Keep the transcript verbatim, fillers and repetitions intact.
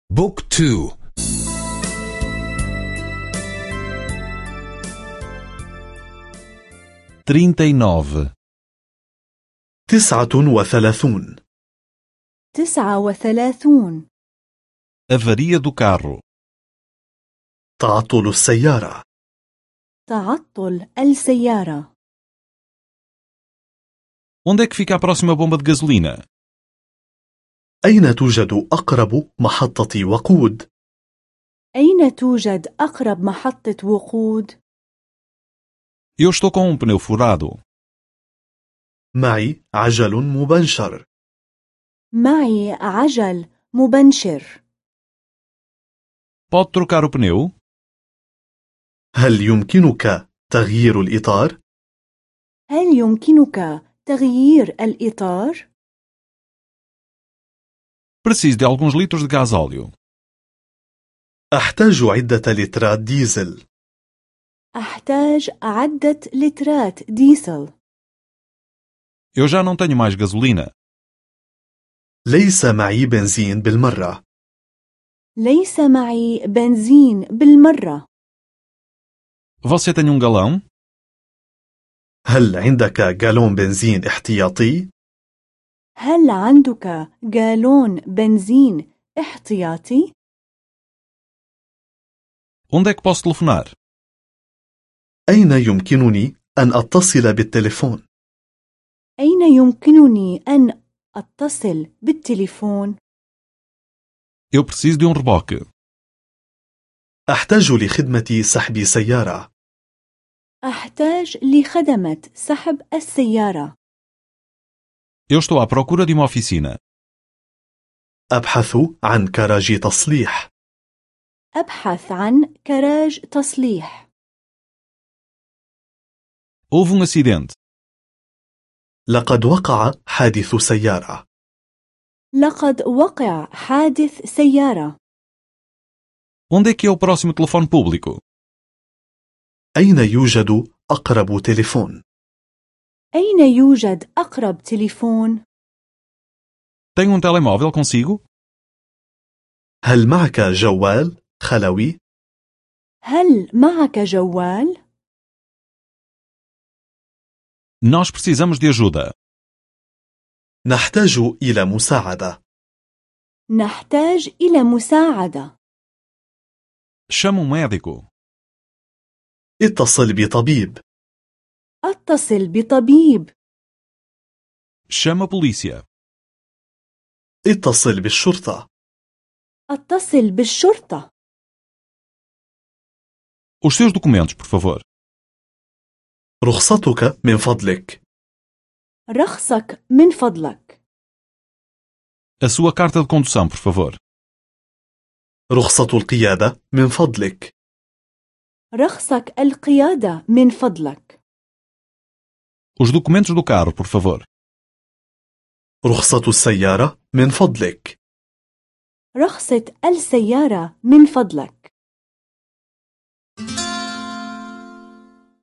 بوك تو. trinta e nove. تسعة وثلاثون. تسعة وثلاثون. Avaria do carro. تعطل السيارة. تعطل السيارة. Onde é que fica a próxima bomba de gasolina? أين توجد أقرب محطة وقود؟ أين توجد أقرب محطة وقود؟ Eu estou com um pneu furado. معي عجل مبنشر. معي عجل مبنشر. Pode trocar o pneu? هل يمكنك تغيير الإطار؟ هل يمكنك تغيير الإطار؟ Preciso de alguns litros de gasóleo. أحتاج عدة لترات ديزل. أحتاج عدة لترات ديزل. Eu já não tenho mais gasolina. ليس معي بنزين بالمرة. ليس معي بنزين بالمرة. Você tem um galão? هل عندك جالون بنزين احتياطي؟ هل عندك جالون بنزين احتياطي؟ Onde é que posso telefonar? أين يمكنني أن أتصل بالتليفون؟ أين يمكنني أن أتصل بالتليفون؟ Eu preciso de um reboque. أحتاج لخدمة سحب سيارة. أحتاج لخدمة سحب السيارة. Eu estou à procura de uma oficina. أبحث عن كراج تصليح. أبحث عن كراج تصليح. Houve um acidente. لقد وقع حادث سيارة. لقد وقع حادث سيارة. Onde é que é o próximo telefone público? أين يوجد أقرب تليفون؟ أين يوجد أقرب تليفون؟ Tem um telemóvel consigo? هل معك جوال خلوي؟ هل معك جوال؟ Nós precisamos de ajuda. نحتاج إلى مساعدة. نحتاج إلى مساعدة. Chama um médico. اتصل بطبيب. اتصل بطبيب. Chama a polícia. اتصل بالشرطة. اتصل بالشرطة. Os seus documentos, por favor. رخصتك من فضلك. رخصك من فضلك. A sua carta de condução, por favor. رخصة القيادة من فضلك. رخصك القيادة من فضلك. Os documentos do carro, por favor. رخصة السيارة من فضلك. رخصة السيارة من فضلك.